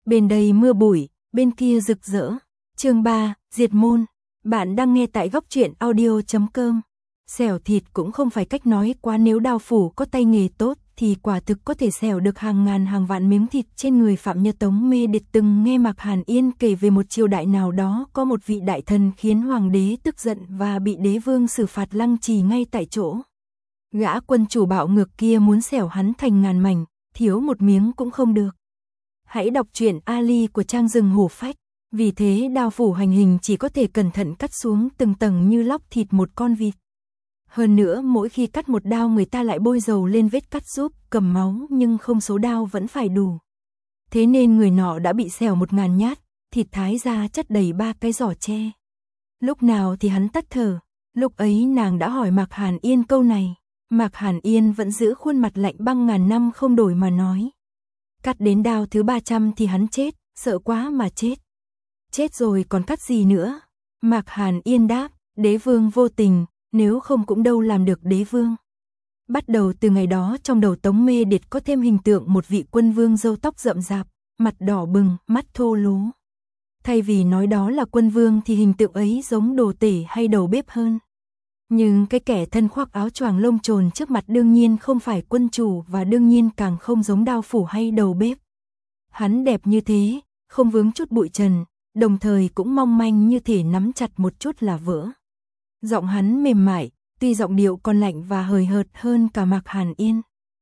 Bên đây mưa bụi, bên kia rực rỡ. Chương 3, Diệt môn. Bạn đang nghe tại goctruyện.audio.com. Xẻo thịt cũng không phải cách nói quá, nếu đao phủ có tay nghề tốt thì quả thực có thể xẻo được hàng ngàn hàng vạn miếng thịt trên người phạm nhân. Tống Mê Điệt từng nghe Mạc Hàn Yên kể về một triều đại nào đó có một vị đại thần khiến hoàng đế tức giận và bị đế vương xử phạt lăng trì ngay tại chỗ. Gã quân chủ bạo ngược kia muốn xẻo hắn thành ngàn mảnh, thiếu một miếng cũng không được. Hãy đọc truyện Ali của Trang Rừng Hổ Phách. Vì thế đao phủ hành hình chỉ có thể cẩn thận cắt xuống từng tầng như lóc thịt một con vịt. Hơn nữa mỗi khi cắt một đao người ta lại bôi dầu lên vết cắt giúp cầm máu, nhưng không số đao vẫn phải đủ. Thế nên người nọ đã bị xẻo 1000 nhát, thịt thái ra chất đầy 3 cái giỏ tre. Lúc nào thì hắn tắt thở, lúc ấy nàng đã hỏi Mạc Hàn Yên câu này. Mạc Hàn Yên vẫn giữ khuôn mặt lạnh băng ngàn năm không đổi mà nói. Cắt đến đao thứ 300 thì hắn chết, sợ quá mà chết. Chết rồi còn cắt gì nữa? Mạc Hàn Yên đáp, đế vương vô tình, nếu không cũng đâu làm được đế vương. Bắt đầu từ ngày đó trong đầu Tống Mê Điệt có thêm hình tượng một vị quân vương râu tóc rậm rạp, mặt đỏ bừng, mắt thô lố. Thay vì nói đó là quân vương thì hình tượng ấy giống đồ tể hay đầu bếp hơn. Nhưng cái kẻ thân khoác áo choàng lông trồn trước mặt đương nhiên không phải quân chủ, và đương nhiên càng không giống đao phủ hay đầu bếp. Hắn đẹp như thế, không vướng chút bụi trần, đồng thời cũng mong manh như thể nắm chặt một chút là vỡ. Giọng hắn mềm mại, tuy giọng điệu còn lạnh và hời hợt hơn cả Mạc Hàn Yên.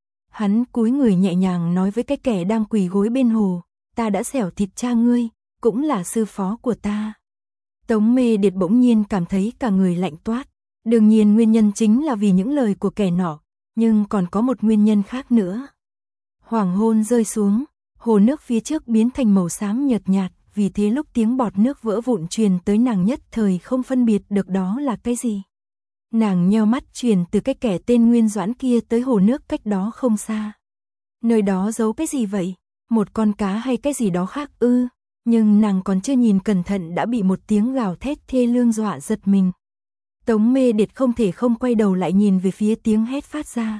Hắn cúi người nhẹ nhàng nói với cái kẻ đang quỳ gối bên hồ, ta đã xẻo thịt cha ngươi, cũng là sư phó của ta. Tống Mê Điệt bỗng nhiên cảm thấy cả người lạnh toát. Đương nhiên nguyên nhân chính là vì những lời của kẻ nọ, nhưng còn có một nguyên nhân khác nữa. Hoàng hôn rơi xuống, hồ nước phía trước biến thành màu xám nhợt nhạt, vì thế lúc tiếng bọt nước vỡ vụn truyền tới nàng nhất thời không phân biệt được đó là cái gì. Nàng nheo mắt truyền từ cái kẻ tên Nguyên Doãn kia tới hồ nước cách đó không xa. Nơi đó giấu cái gì vậy? Một con cá hay cái gì đó khác ư? Nhưng nàng còn chưa nhìn cẩn thận đã bị một tiếng gào thét thê lương dọa giật mình. Tống Mê Điệt không thể không quay đầu lại nhìn về phía tiếng hét phát ra.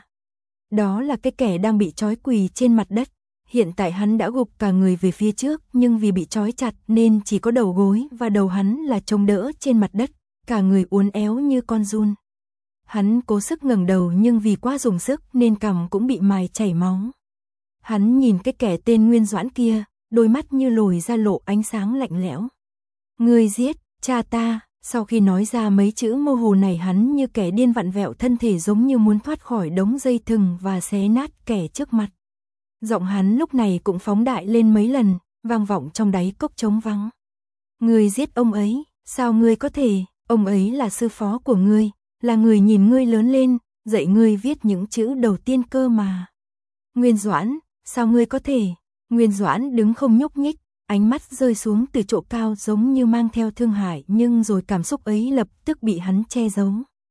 Đó là cái kẻ đang bị trói quỳ trên mặt đất. Hiện tại hắn đã gục cả người về phía trước, nhưng vì bị trói chặt nên chỉ có đầu gối và đầu hắn là chống đỡ trên mặt đất, cả người uốn éo như con giun. Hắn cố sức ngẩng đầu nhưng vì quá dùng sức nên cằm cũng bị mài chảy máu. Hắn nhìn cái kẻ tên Nguyên Doãn kia, đôi mắt như lồi ra lộ ánh sáng lạnh lẽo. Ngươi giết cha ta. Sau khi nói ra mấy chữ mơ hồ này, hắn như kẻ điên vặn vẹo thân thể, giống như muốn thoát khỏi đống dây thừng và xé nát kẻ trước mặt. Giọng hắn lúc này cũng phóng đại lên mấy lần, vang vọng trong đáy cốc trống vắng. Ngươi giết ông ấy, sao ngươi có thể? Ông ấy là sư phó của ngươi, là người nhìn ngươi lớn lên, dạy ngươi viết những chữ đầu tiên cơ mà. Nguyên Doãn, sao ngươi có thể? Nguyên Doãn đứng không nhúc nhích, ánh mắt rơi xuống từ chỗ cao giống như mang theo thương hại, nhưng rồi cảm xúc ấy lập tức bị hắn che giấu.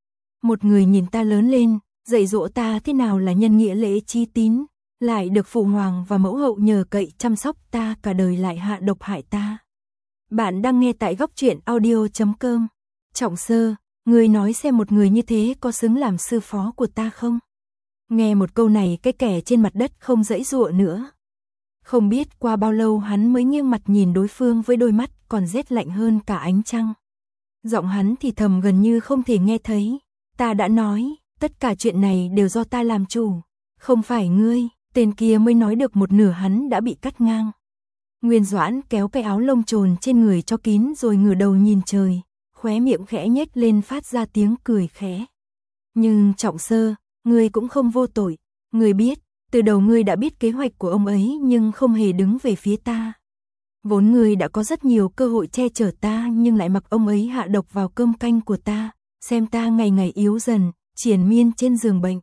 Một người nhìn ta lớn lên, dạy dỗ ta thế nào là nhân nghĩa lễ trí tín, lại được phụ hoàng và mẫu hậu nhờ cậy chăm sóc ta cả đời lại hạ độc hại ta. Bạn đang nghe tại goctruyện.audio.com. Trọng Sơ, ngươi nói xem một người như thế có xứng làm sư phó của ta không? Nghe một câu này cái kẻ trên mặt đất không giãy giụa nữa. Không biết qua bao lâu hắn mới nghiêng mặt nhìn đối phương với đôi mắt còn rét lạnh hơn cả ánh trăng. Giọng hắn thì thầm gần như không thể nghe thấy. Ta đã nói, tất cả chuyện này đều do ta làm chủ. Không phải ngươi. Tên kia mới nói được một nửa hắn đã bị cắt ngang. Nguyên Doãn kéo cái áo lông trồn trên người cho kín rồi ngửa đầu nhìn trời, khóe miệng khẽ nhếch lên phát ra tiếng cười khẽ. Nhưng Trọng Sơ, ngươi cũng không vô tội. Ngươi biết, từ đầu ngươi đã biết kế hoạch của ông ấy nhưng không hề đứng về phía ta. Vốn ngươi đã có rất nhiều cơ hội che chở ta nhưng lại mặc ông ấy hạ độc vào cơm canh của ta, xem ta ngày ngày yếu dần, triền miên trên giường bệnh.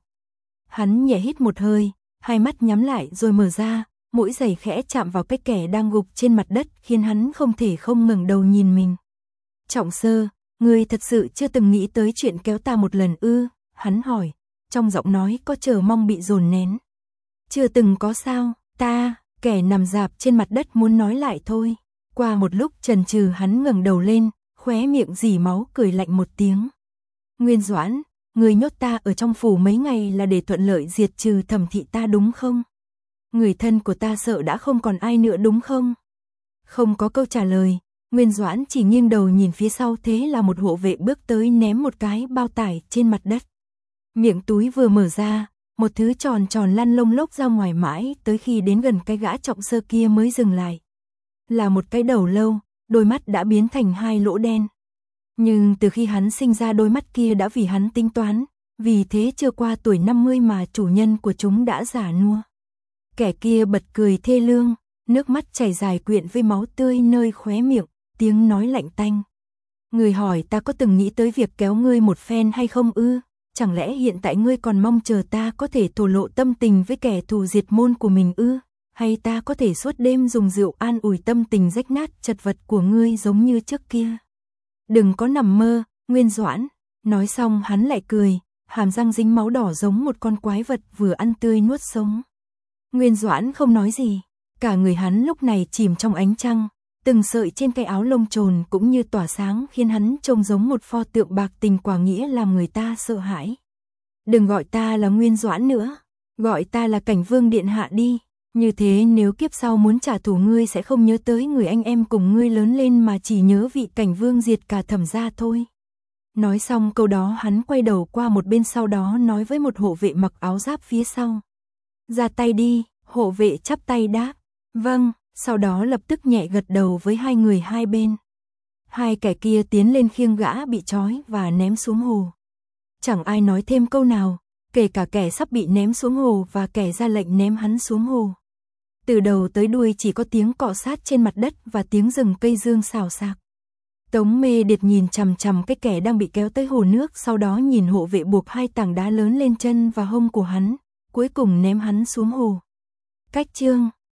Hắn nhẹ hít một hơi, hai mắt nhắm lại rồi mở ra, mũi giày khẽ chạm vào cái kẻ đang gục trên mặt đất khiến hắn không thể không ngẩng đầu nhìn mình. Trọng Sơ, ngươi thật sự chưa từng nghĩ tới chuyện kéo ta một lần ư? Hắn hỏi, trong giọng nói có chờ mong bị dồn nén. Chưa từng có sao? Ta, kẻ nằm rạp trên mặt đất muốn nói lại thôi. Qua một lúc chần chừ hắn ngẩng đầu lên, khóe miệng rỉ máu cười lạnh một tiếng. Nguyên Doãn, người nhốt ta ở trong phủ mấy ngày là để thuận lợi diệt trừ Thẩm thị ta đúng không? Người thân của ta sợ đã không còn ai nữa đúng không? Không có câu trả lời, Nguyên Doãn chỉ nghiêng đầu nhìn phía sau, thế là một hộ vệ bước tới ném một cái bao tải trên mặt đất. Miệng túi vừa mở ra, một thứ tròn tròn lăn lông lốc ra ngoài mãi tới khi đến gần cái gã trọng sơ kia mới dừng lại. Là một cái đầu lâu, đôi mắt đã biến thành hai lỗ đen. Nhưng từ khi hắn sinh ra đôi mắt kia đã vì hắn tính toán, vì thế chưa qua tuổi 50 mà chủ nhân của chúng đã già nua. Kẻ kia bật cười thê lương, nước mắt chảy dài quyện với máu tươi nơi khóe miệng, tiếng nói lạnh tanh. Người hỏi ta có từng nghĩ tới việc kéo ngươi một phen hay không ư? Chẳng lẽ hiện tại ngươi còn mong chờ ta có thể thổ lộ tâm tình với kẻ thù diệt môn của mình ư? Hay ta có thể suốt đêm dùng rượu an ủi tâm tình rách nát chật vật của ngươi giống như trước kia? Đừng có nằm mơ, Nguyên Doãn. Nói xong hắn lại cười, hàm răng dính máu đỏ giống một con quái vật vừa ăn tươi nuốt sống. Nguyên Doãn không nói gì, cả người hắn lúc này chìm trong ánh trăng, từng sợi trên cái áo lông trồn cũng như tỏa sáng khiến hắn trông giống một pho tượng bạc tình quả nghĩa làm người ta sợ hãi. Đừng gọi ta là Nguyên Doãn nữa, gọi ta là Cảnh Vương điện hạ đi, như thế nếu kiếp sau muốn trả thù ngươi sẽ không nhớ tới người anh em cùng ngươi lớn lên mà chỉ nhớ vị Cảnh Vương diệt cả Thẩm gia thôi. Nói xong câu đó hắn quay đầu qua một bên, sau đó nói với một hộ vệ mặc áo giáp phía sau. Ra tay đi, hộ vệ chắp tay đáp. Vâng, sau đó lập tức nhẹ gật đầu với hai người hai bên. Hai kẻ kia tiến lên khiêng gã bị trói và ném xuống hồ. Chẳng ai nói thêm câu nào, kể cả kẻ sắp bị ném xuống hồ và kẻ ra lệnh ném hắn xuống hồ. Từ đầu tới đuôi chỉ có tiếng cọ sát trên mặt đất và tiếng rừng cây dương xào xạc. Tống Mê Điệt nhìn chằm chằm cái kẻ đang bị kéo tới hồ nước, sau đó nhìn hộ vệ buộc hai tảng đá lớn lên chân và hông của hắn, cuối cùng ném hắn xuống hồ. Cách chương